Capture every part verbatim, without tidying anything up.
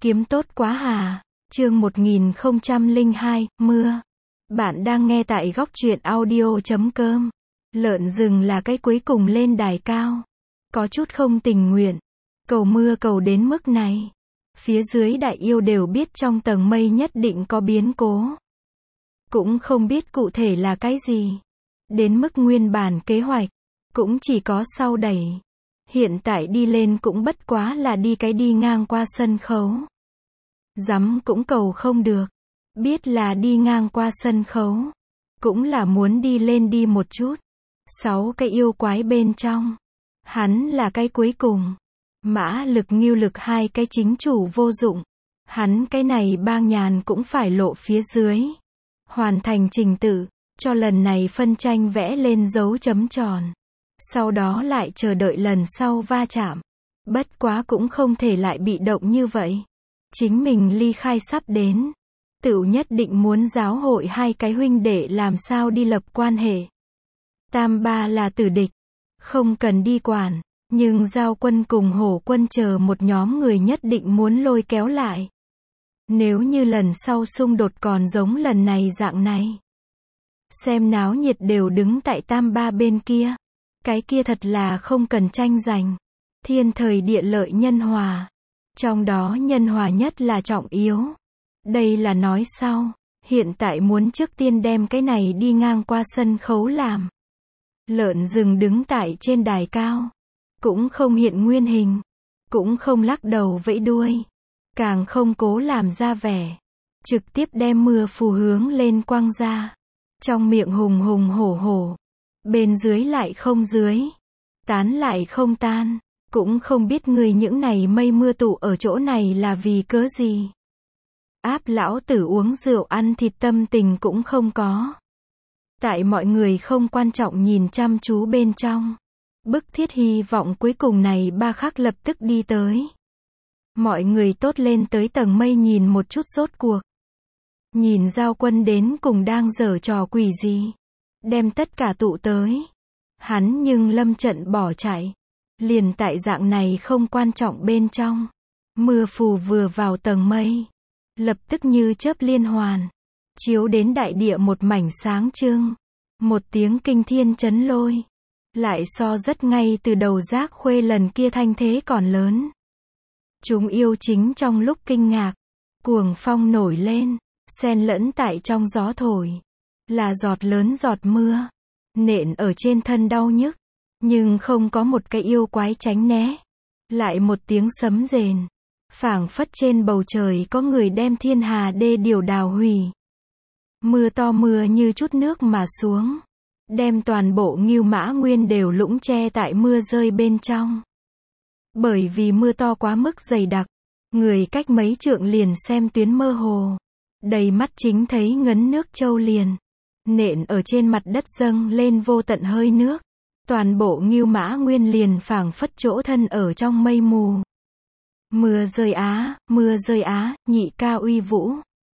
Kiếm tốt quá hà. Chương một nghìn không trăm lẻ hai, mưa. Bạn đang nghe tại góc truyện audio chấm com. Lợn rừng là cái cuối cùng lên đài cao. Có chút không tình nguyện. Cầu mưa cầu đến mức này. Phía dưới đại yêu đều biết trong tầng mây nhất định có biến cố. Cũng không biết cụ thể là cái gì. Đến mức nguyên bản kế hoạch. Cũng chỉ có sau đẩy. Hiện tại đi lên cũng bất quá là đi cái đi ngang qua sân khấu. Dám cũng cầu không được. Biết là đi ngang qua sân khấu. Cũng là muốn đi lên đi một chút. Sáu cái yêu quái bên trong. Hắn là cái cuối cùng. Mã lực ngưu lực hai cái chính chủ vô dụng. Hắn cái này bang nhàn cũng phải lộ phía dưới. Hoàn thành trình tự. Cho lần này phân tranh vẽ lên dấu chấm tròn. Sau đó lại chờ đợi lần sau va chạm. Bất quá cũng không thể lại bị động như vậy. Chính mình ly khai sắp đến. Tựu nhất định muốn giáo hội hai cái huynh đệ làm sao đi lập quan hệ. Tam ba là tử địch. Không cần đi quản. Nhưng giao quân cùng hổ quân chờ một nhóm người nhất định muốn lôi kéo lại. Nếu như lần sau xung đột còn giống lần này dạng này. Xem náo nhiệt đều đứng tại tam ba bên kia. Cái kia thật là không cần tranh giành. Thiên thời địa lợi nhân hòa. Trong đó nhân hòa nhất là trọng yếu. Đây là nói sau. Hiện tại muốn trước tiên đem cái này đi ngang qua sân khấu làm. Lợn rừng đứng tại trên đài cao. Cũng không hiện nguyên hình. Cũng không lắc đầu vẫy đuôi. Càng không cố làm ra vẻ. Trực tiếp đem mưa phù hướng lên quăng ra. Trong miệng hùng hùng hổ hổ. Bên dưới lại không dưới. Tán lại không tan. Cũng không biết người những này mây mưa tụ ở chỗ này là vì cớ gì. Áp lão tử uống rượu ăn thịt tâm tình cũng không có. Tại mọi người không quan trọng nhìn chăm chú bên trong. Bức thiết hy vọng cuối cùng này ba khắc lập tức đi tới. Mọi người tốt lên tới tầng mây nhìn một chút rốt cuộc. Nhìn giao quân đến cùng đang giở trò quỷ gì. Đem tất cả tụ tới. Hắn nhưng lâm trận bỏ chạy. Liền tại dạng này không quan trọng bên trong. Mưa phù vừa vào tầng mây. Lập tức như chớp liên hoàn. Chiếu đến đại địa một mảnh sáng trưng. Một tiếng kinh thiên chấn lôi. Lại so rất ngay từ đầu giác khuê lần kia thanh thế còn lớn. Chúng yêu chính trong lúc kinh ngạc. Cuồng phong nổi lên. Xen lẫn tại trong gió thổi. Là giọt lớn giọt mưa. Nện ở trên thân đau nhức. Nhưng không có một cái yêu quái tránh né. Lại một tiếng sấm rền. Phảng phất trên bầu trời có người đem thiên hà đê điều đào hủy. Mưa to mưa như chút nước mà xuống. Đem toàn bộ Ngưu Mã Nguyên đều lũng che tại mưa rơi bên trong. Bởi vì mưa to quá mức dày đặc. Người cách mấy trượng liền xem tuyến mơ hồ. Đầy mắt chính thấy ngấn nước châu liền. Nện ở trên mặt đất dâng lên vô tận hơi nước. Toàn bộ Ngưu Mã Nguyên liền phảng phất chỗ thân ở trong mây mù. Mưa rơi á, mưa rơi á, nhị ca uy vũ.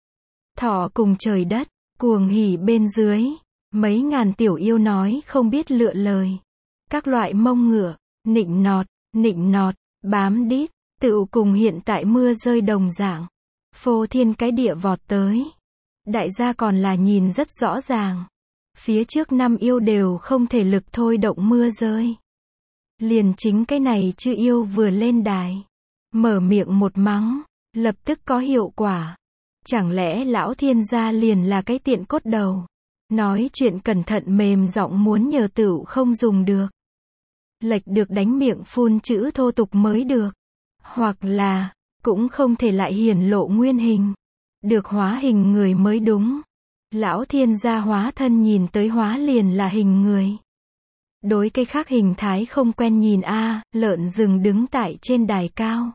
Thọ cùng trời đất, cuồng hỉ bên dưới. Mấy ngàn tiểu yêu nói không biết lựa lời. Các loại mông ngựa, nịnh nọt, nịnh nọt, bám đít, tựu cùng hiện tại mưa rơi đồng dạng. Phô thiên cái địa vọt tới. Đại gia còn là nhìn rất rõ ràng. Phía trước năm yêu đều không thể lực thôi động mưa rơi. Liền chính cái này chư yêu vừa lên đài. Mở miệng một mắng. Lập tức có hiệu quả. Chẳng lẽ lão thiên gia liền là cái tiện cốt đầu. Nói chuyện cẩn thận mềm giọng muốn nhờ tửu không dùng được. Lệch được đánh miệng phun chữ thô tục mới được. Hoặc là, cũng không thể lại hiển lộ nguyên hình. Được hóa hình người mới đúng. Lão thiên gia hóa thân nhìn tới hóa liền là hình người. Đối cái khác hình thái không quen nhìn a, lợn rừng đứng tại trên đài cao.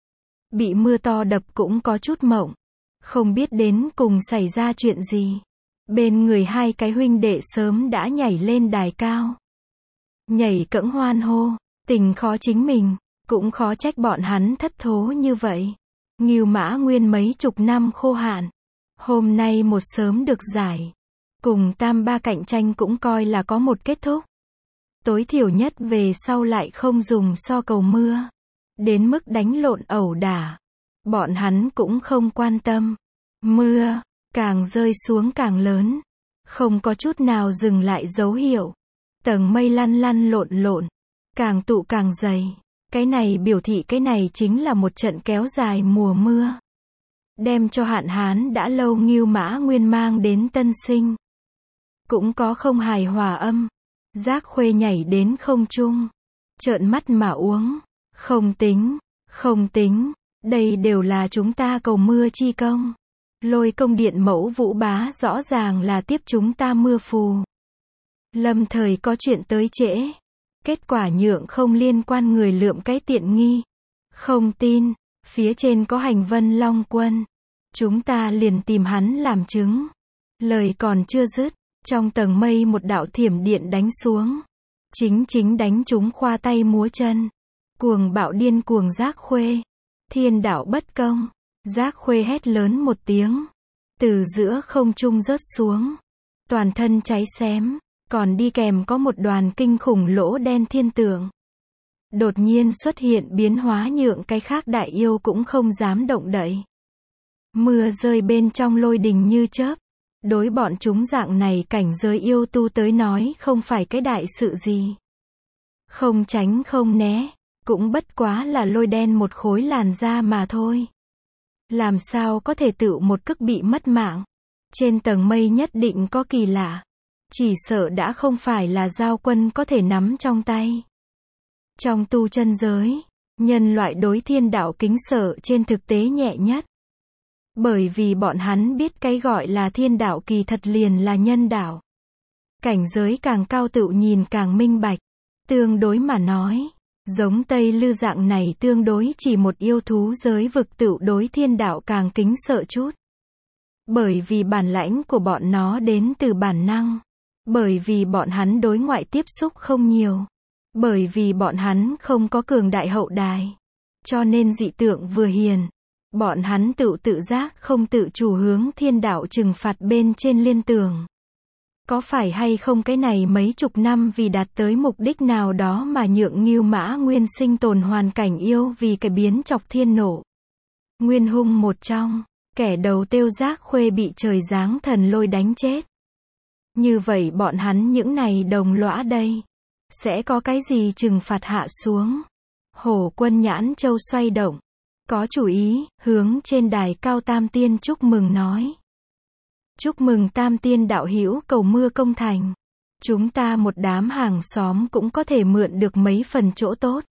Bị mưa to đập cũng có chút mộng. Không biết đến cùng xảy ra chuyện gì. Bên người hai cái huynh đệ sớm đã nhảy lên đài cao. Nhảy cẫng hoan hô, tình khó chính mình, cũng khó trách bọn hắn thất thố như vậy. Ngưu Mã Nguyên mấy chục năm khô hạn. Hôm nay một sớm được giải. Cùng tam ba cạnh tranh cũng coi là có một kết thúc. Tối thiểu nhất về sau lại không dùng so cầu mưa. Đến mức đánh lộn ẩu đả. Bọn hắn cũng không quan tâm. Mưa, càng rơi xuống càng lớn. Không có chút nào dừng lại dấu hiệu. Tầng mây lăn lăn lộn lộn. Càng tụ càng dày. Cái này biểu thị cái này chính là một trận kéo dài mùa mưa. Đem cho hạn hán đã lâu Ngưu Mã Nguyên mang đến tân sinh. Cũng có không hài hòa âm. Giác Khuê nhảy đến không trung. Trợn mắt mà uống. Không tính, không tính. Đây đều là chúng ta cầu mưa chi công. Lôi công điện mẫu Vũ Bá rõ ràng là tiếp chúng ta mưa phù. Lâm thời có chuyện tới trễ. Kết quả nhượng không liên quan người lượm cái tiện nghi. Không tin, phía trên có hành Vân Long quân. Chúng ta liền tìm hắn làm chứng. Lời còn chưa dứt, trong tầng mây một đạo thiểm điện đánh xuống. Chính chính đánh chúng khoa tay múa chân. Cuồng bạo điên cuồng Giác Khuê. Thiên đạo bất công. Giác Khuê hét lớn một tiếng. Từ giữa không trung rớt xuống. Toàn thân cháy xém. Còn đi kèm có một đoàn kinh khủng lỗ đen thiên tượng. Đột nhiên xuất hiện biến hóa nhượng cái khác đại yêu cũng không dám động đậy. Mưa rơi bên trong lôi đình như chớp. Đối bọn chúng dạng này cảnh giới yêu tu tới nói không phải cái đại sự gì. Không tránh không né. Cũng bất quá là lôi đen một khối làn da mà thôi. Làm sao có thể tự một cước bị mất mạng. Trên tầng mây nhất định có kỳ lạ. Chỉ sợ đã không phải là giao quân có thể nắm trong tay. Trong tu chân giới, nhân loại đối thiên đạo kính sợ trên thực tế nhẹ nhất. Bởi vì bọn hắn biết cái gọi là thiên đạo kỳ thật liền là nhân đạo. Cảnh giới càng cao tự nhìn càng minh bạch. Tương đối mà nói, giống Tây Lư dạng này tương đối chỉ một yêu thú giới vực tự đối thiên đạo càng kính sợ chút. Bởi vì bản lãnh của bọn nó đến từ bản năng. Bởi vì bọn hắn đối ngoại tiếp xúc không nhiều. Bởi vì bọn hắn không có cường đại hậu đài. Cho nên dị tượng vừa hiền. Bọn hắn tự tự giác không tự chủ hướng thiên đạo trừng phạt bên trên liên tường. Có phải hay không cái này mấy chục năm vì đạt tới mục đích nào đó mà nhượng Ngưu Mã Nguyên sinh tồn hoàn cảnh yêu vì cái biến chọc thiên nổ. Nguyên hung một trong, kẻ đầu tiêu Giác Khuê bị trời giáng thần lôi đánh chết. Như vậy bọn hắn những này đồng lõa đây. Sẽ có cái gì trừng phạt hạ xuống. Hổ quân nhãn châu xoay động. Có chủ ý, hướng trên đài cao Tam Tiên chúc mừng nói. Chúc mừng Tam Tiên đạo hữu cầu mưa công thành. Chúng ta một đám hàng xóm cũng có thể mượn được mấy phần chỗ tốt.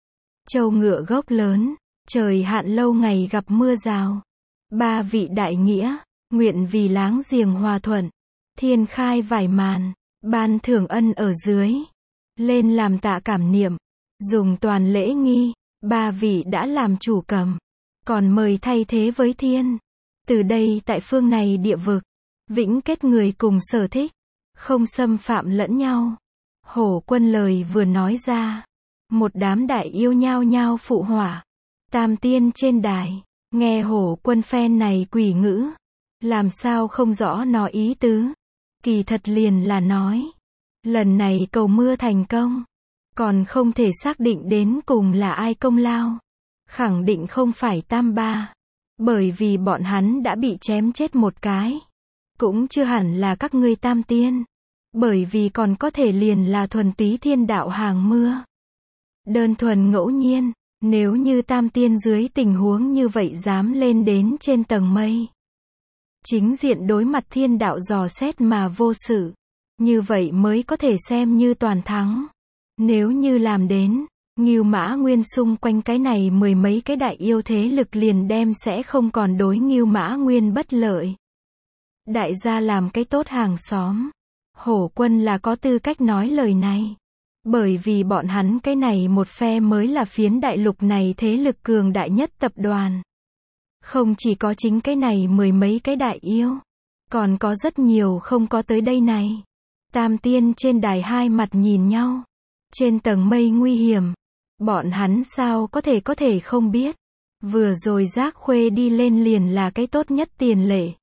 Châu ngựa gốc lớn, trời hạn lâu ngày gặp mưa rào. Ba vị đại nghĩa, nguyện vì láng giềng hòa thuận. Thiên khai vải màn, ban thưởng ân ở dưới. Lên làm tạ cảm niệm, dùng toàn lễ nghi, ba vị đã làm chủ cầm. Còn mời thay thế với thiên. Từ đây tại phương này địa vực, vĩnh kết người cùng sở thích, không xâm phạm lẫn nhau. Hổ quân lời vừa nói ra, một đám đại yêu nhao nhao phụ họa. Tam Tiên trên đài, nghe hổ quân phen này quỷ ngữ, làm sao không rõ nó ý tứ. Kỳ thật liền là nói, lần này cầu mưa thành công, còn không thể xác định đến cùng là ai công lao. Khẳng định không phải Tam Ba, bởi vì bọn hắn đã bị chém chết một cái. Cũng chưa hẳn là các ngươi Tam Tiên, bởi vì còn có thể liền là thuần túy thiên đạo hàng mưa. Đơn thuần ngẫu nhiên, nếu như Tam Tiên dưới tình huống như vậy dám lên đến trên tầng mây. Chính diện đối mặt thiên đạo dò xét mà vô sự. Như vậy mới có thể xem như toàn thắng. Nếu như làm đến, Ngưu Mã Nguyên xung quanh cái này mười mấy cái đại yêu thế lực liền đem sẽ không còn đối Ngưu Mã Nguyên bất lợi. Đại gia làm cái tốt hàng xóm. Hổ quân là có tư cách nói lời này. Bởi vì bọn hắn cái này một phe mới là phiến đại lục này thế lực cường đại nhất tập đoàn. Không chỉ có chính cái này mười mấy cái đại yêu. Còn có rất nhiều không có tới đây này. Tam Tiên trên đài hai mặt nhìn nhau. Trên tầng mây nguy hiểm. Bọn hắn sao có thể có thể không biết. Vừa rồi Giác Khuê đi lên liền là cái tốt nhất tiền lệ.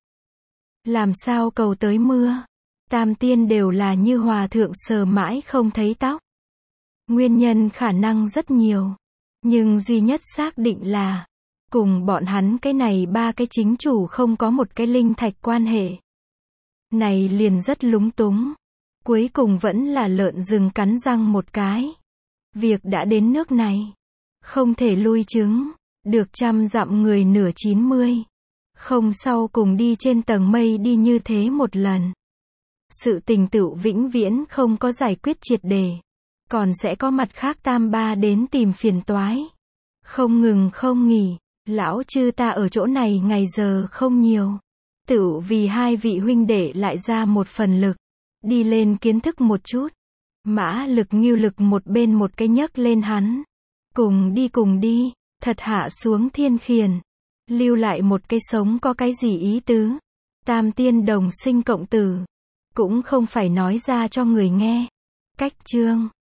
Làm sao cầu tới mưa. Tam Tiên đều là như hòa thượng sờ mãi không thấy tóc. Nguyên nhân khả năng rất nhiều. Nhưng duy nhất xác định là Cùng bọn hắn cái này ba cái chính chủ không có một cái linh thạch quan hệ. Này liền rất lúng túng. Cuối cùng vẫn là lợn rừng cắn răng một cái. Việc đã đến nước này. Không thể lui chứng. Được trăm dặm người nửa chín mươi. Không sau cùng đi trên tầng mây đi như thế một lần. Sự tình tựu vĩnh viễn không có giải quyết triệt đề. Còn sẽ có mặt khác tam ba đến tìm phiền toái. Không ngừng không nghỉ. Lão chư ta ở chỗ này ngày giờ không nhiều. Tựu vì hai vị huynh đệ lại ra một phần lực. Đi lên kiến thức một chút. Mã lực Ngưu lực một bên một cái nhấc lên hắn. Cùng đi cùng đi. Thật hạ xuống thiên khiển. Lưu lại một cái sống có cái gì ý tứ. Tam tiên đồng sinh cộng tử. Cũng không phải nói ra cho người nghe. Cách chương.